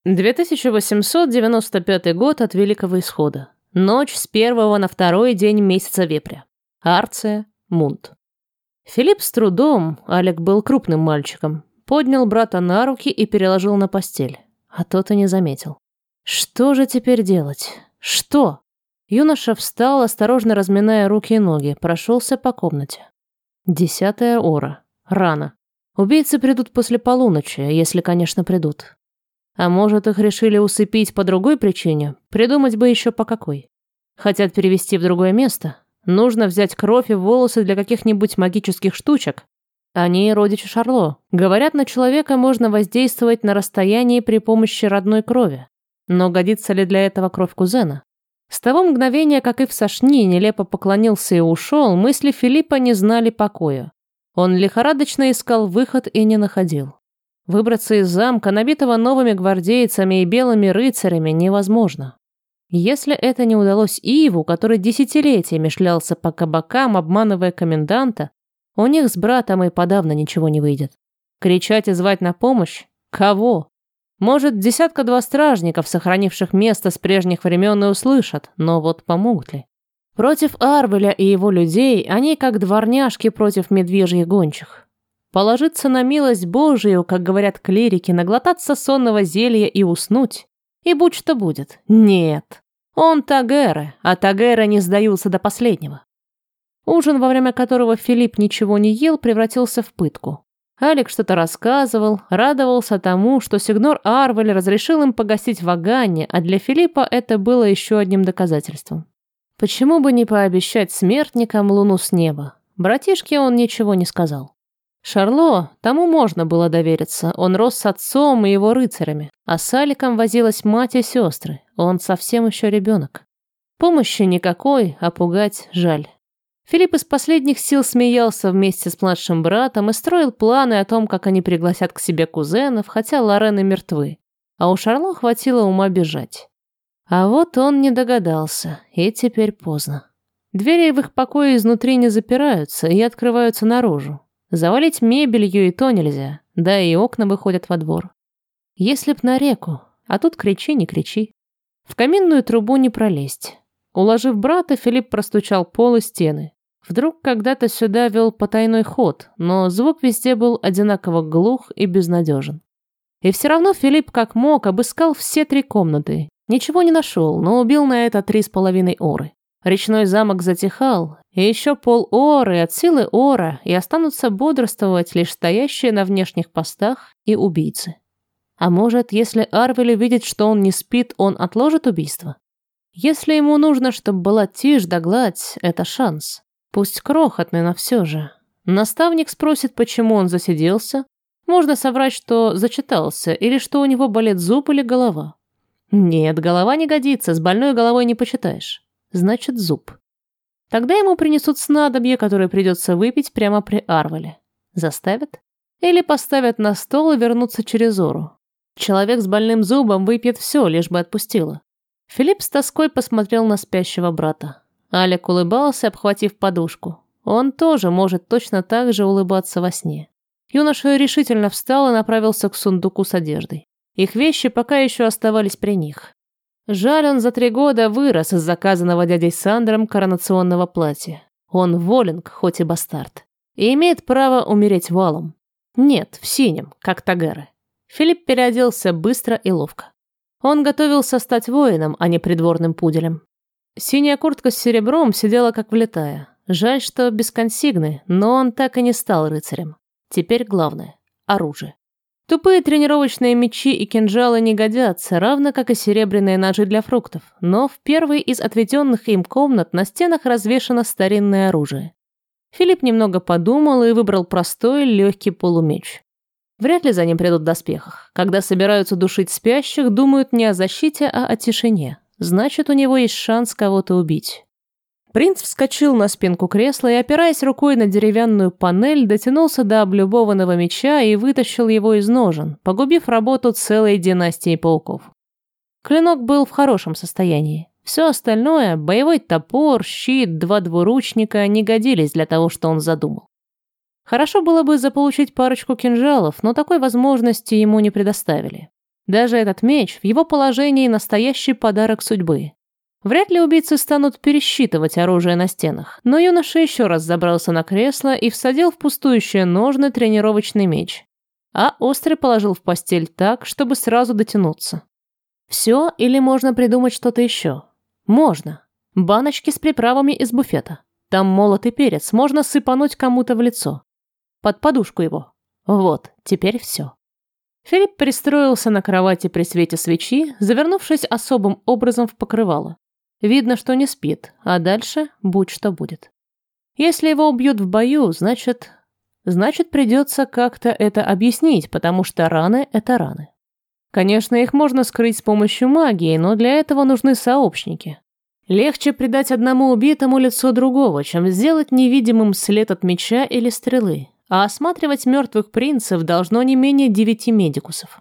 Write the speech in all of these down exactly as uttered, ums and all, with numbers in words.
две тысячи восемьсот девяносто пятый год от Великого Исхода. Ночь с первого на второй день месяца Вепря. Арция, Мунт. Филипп с трудом, Алек был крупным мальчиком, поднял брата на руки и переложил на постель, а тот и не заметил. Что же теперь делать? Что? Юноша встал, осторожно разминая руки и ноги, прошелся по комнате. Десятая ора. Рано. Убийцы придут после полуночи, если, конечно, придут. А может, их решили усыпить по другой причине? Придумать бы еще по какой. Хотят перевести в другое место? Нужно взять кровь и волосы для каких-нибудь магических штучек? Они родичи Шарло. Говорят, на человека можно воздействовать на расстоянии при помощи родной крови. Но годится ли для этого кровь кузена? С того мгновения, как Ив Сашни нелепо поклонился и ушел, мысли Филиппа не знали покоя. Он лихорадочно искал выход и не находил. Выбраться из замка, набитого новыми гвардейцами и белыми рыцарями, невозможно. Если это не удалось Иву, который десятилетиями шлялся по кабакам, обманывая коменданта, у них с братом и подавно ничего не выйдет. Кричать и звать на помощь? Кого? Может, десятка-два стражников, сохранивших место с прежних времен, и услышат, но вот помогут ли? Против Арвеля и его людей они как дворняжки против медвежьих гончих. Положиться на милость Божию, как говорят клирики, наглотаться сонного зелья и уснуть. И будь что будет. Нет. Он Тагеры, а Тагеры не сдаются до последнего. Ужин, во время которого Филипп ничего не ел, превратился в пытку. Алек что-то рассказывал, радовался тому, что сигнор Арвель разрешил им погостить в Аганне, а для Филиппа это было еще одним доказательством. Почему бы не пообещать смертникам луну с неба? Братишке он ничего не сказал. Шарло, тому можно было довериться, он рос с отцом и его рыцарями, а с Аликом возилась мать и сестры, он совсем еще ребенок. Помощи никакой, а пугать жаль. Филипп из последних сил смеялся вместе с младшим братом и строил планы о том, как они пригласят к себе кузенов, хотя Лорены мертвы, а у Шарло хватило ума бежать. А вот он не догадался, и теперь поздно. Двери в их покое изнутри не запираются и открываются наружу. Завалить мебелью и то нельзя, да и окна выходят во двор. Если б на реку, а тут кричи, не кричи. В каминную трубу не пролезть. Уложив брата, Филипп простучал пол и стены. Вдруг когда-то сюда вел потайной ход, но звук везде был одинаково глух и безнадежен. И все равно Филипп как мог обыскал все три комнаты. Ничего не нашел, но убил на это три с половиной оры. Речной замок затихал, и еще пол оры от силы ора, и останутся бодрствовать лишь стоящие на внешних постах и убийцы. А может, если Арвель увидит, что он не спит, он отложит убийство? Если ему нужно, чтобы была тишь да гладь, это шанс. Пусть крохотный, но все же. Наставник спросит, почему он засиделся. Можно соврать, что зачитался, или что у него болит зуб или голова. Нет, голова не годится, с больной головой не почитаешь. Значит, зуб. Тогда ему принесут снадобье, которое придется выпить прямо при Арвеле. Заставят? Или поставят на стол и вернутся через ору. Человек с больным зубом выпьет все, лишь бы отпустило. Филипп с тоской посмотрел на спящего брата. Алек улыбался, обхватив подушку. Он тоже может точно так же улыбаться во сне. Юноша решительно встал и направился к сундуку с одеждой. Их вещи пока еще оставались при них. Жаль, он за три года вырос из заказанного дядей Сандром коронационного платья. Он воленг, хоть и бастард. И имеет право умереть валом. Нет, в синем, как Тагеры. Филипп переоделся быстро и ловко. Он готовился стать воином, а не придворным пуделем. Синяя куртка с серебром сидела как влитая. Жаль, что без консигны, но он так и не стал рыцарем. Теперь главное – оружие. Тупые тренировочные мечи и кинжалы не годятся, равно как и серебряные ножи для фруктов, но в первой из отведенных им комнат на стенах развешано старинное оружие. Филипп немного подумал и выбрал простой легкий полумеч. Вряд ли за ним придут в доспехах. Когда собираются душить спящих, думают не о защите, а о тишине. Значит, у него есть шанс кого-то убить. Принц вскочил на спинку кресла и, опираясь рукой на деревянную панель, дотянулся до облюбованного меча и вытащил его из ножен, погубив работу целой династии пауков. Клинок был в хорошем состоянии. Все остальное – боевой топор, щит, два двуручника – не годились для того, что он задумал. Хорошо было бы заполучить парочку кинжалов, но такой возможности ему не предоставили. Даже этот меч в его положении настоящий подарок судьбы. Вряд ли убийцы станут пересчитывать оружие на стенах, но юноша еще раз забрался на кресло и всадил в пустующие ножны тренировочный меч, а острый положил в постель так, чтобы сразу дотянуться. Все или можно придумать что-то еще? Можно. Баночки с приправами из буфета. Там молотый перец, можно сыпануть кому-то в лицо. Под подушку его. Вот, теперь все. Филипп пристроился на кровати при свете свечи, завернувшись особым образом в покрывало. Видно, что не спит, а дальше будь что будет. Если его убьют в бою, значит... Значит, придется как-то это объяснить, потому что раны – это раны. Конечно, их можно скрыть с помощью магии, но для этого нужны сообщники. Легче придать одному убитому лицо другого, чем сделать невидимым след от меча или стрелы, а осматривать мертвых принцев должно не менее девяти медикусов.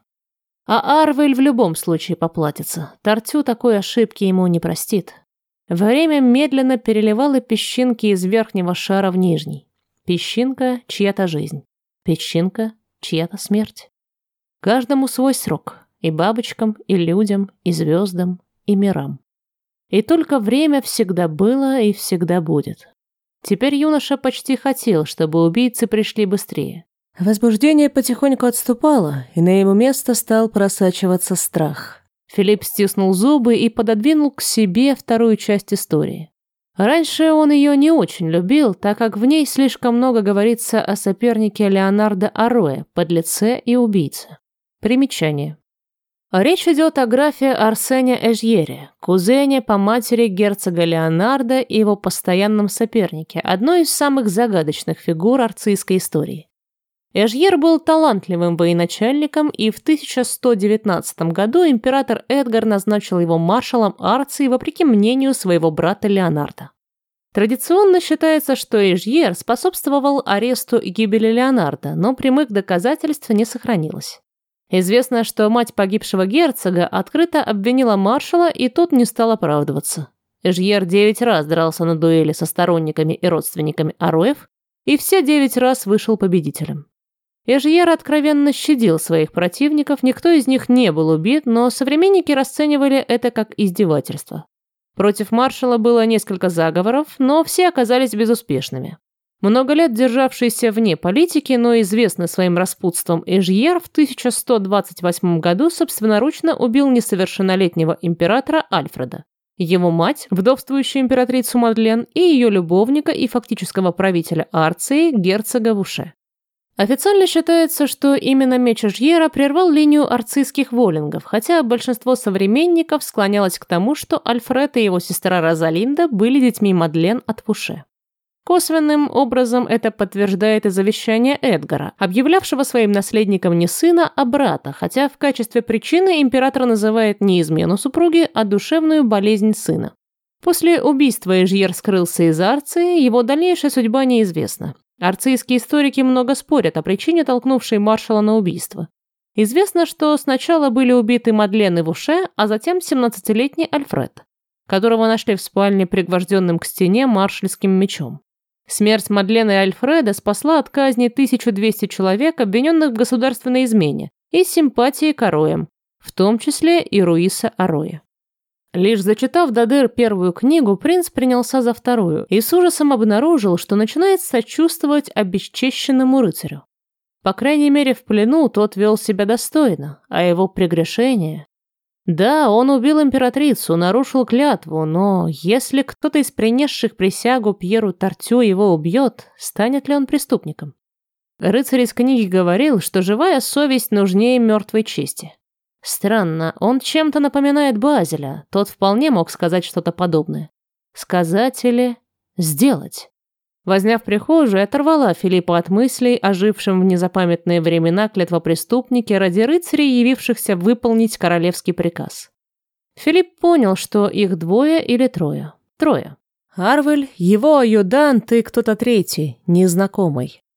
А Арвель в любом случае поплатится, Тартю такой ошибки ему не простит. Время медленно переливало песчинки из верхнего шара в нижний. Песчинка – чья-то жизнь, песчинка – чья-то смерть. Каждому свой срок, и бабочкам, и людям, и звездам, и мирам. И только время всегда было и всегда будет. Теперь юноша почти хотел, чтобы убийцы пришли быстрее. Возбуждение потихоньку отступало, и на его место стал просачиваться страх. Филипп стиснул зубы и пододвинул к себе вторую часть истории. Раньше он ее не очень любил, так как в ней слишком много говорится о сопернике Леонардо Ароэ, подлеце и убийце. Примечание. Речь идет о графе Арсене Эжьере, кузене по матери герцога Леонардо и его постоянном сопернике, одной из самых загадочных фигур арцийской истории. Эжьер был талантливым военачальником, и в тысяча сто девятнадцатом году император Эдгар назначил его маршалом Арции вопреки мнению своего брата Леонардо. Традиционно считается, что Эжьер способствовал аресту и гибели Леонардо, но прямых доказательств не сохранилось. Известно, что мать погибшего герцога открыто обвинила маршала, и тот не стал оправдываться. Эжьер девять раз дрался на дуэли со сторонниками и родственниками Ароев, и все девять раз вышел победителем. Эжьер откровенно щадил своих противников, никто из них не был убит, но современники расценивали это как издевательство. Против маршала было несколько заговоров, но все оказались безуспешными. Много лет державшийся вне политики, но известный своим распутством Эжьер в тысяча сто двадцать восьмом году собственноручно убил несовершеннолетнего императора Альфреда, его мать, вдовствующую императрицу Мадлен, и ее любовника и фактического правителя Арции, герцога Вуше. Официально считается, что именно меч Эжьера прервал линию арцийских воллингов, хотя большинство современников склонялось к тому, что Альфред и его сестра Розалинда были детьми Мадлен от Вуше. Косвенным образом это подтверждает и завещание Эдгара, объявлявшего своим наследником не сына, а брата, хотя в качестве причины император называет не измену супруги, а душевную болезнь сына. После убийства Эжьер скрылся из Арции, его дальнейшая судьба неизвестна. Арцийские историки много спорят о причине, толкнувшей маршала на убийство. Известно, что сначала были убиты Мадлен и Вуше, а затем семнадцатилетний Альфред, которого нашли в спальне пригвожденным к стене маршальским мечом. Смерть Мадлен и Альфреда спасла от казни тысячу двести человек, обвиненных в государственной измене, и симпатии к Ароям, в том числе и Руиса Ароя. Лишь зачитав до дыр первую книгу, принц принялся за вторую и с ужасом обнаружил, что начинает сочувствовать обесчещенному рыцарю. По крайней мере, в плену тот вел себя достойно, а его прегрешение... Да, он убил императрицу, нарушил клятву, но если кто-то из принесших присягу Пьеру Тартю его убьет, станет ли он преступником? Рыцарь из книги говорил, что живая совесть нужнее мертвой чести. Странно, он чем-то напоминает Базеля, тот вполне мог сказать что-то подобное. Сказать или сделать? Возня в прихожей оторвала Филиппа от мыслей о жившем в незапамятные времена клятвопреступнике ради рыцарей, явившихся выполнить королевский приказ. Филипп понял, что их двое или трое. Трое. Арвель, его адъютант и кто-то третий, незнакомый.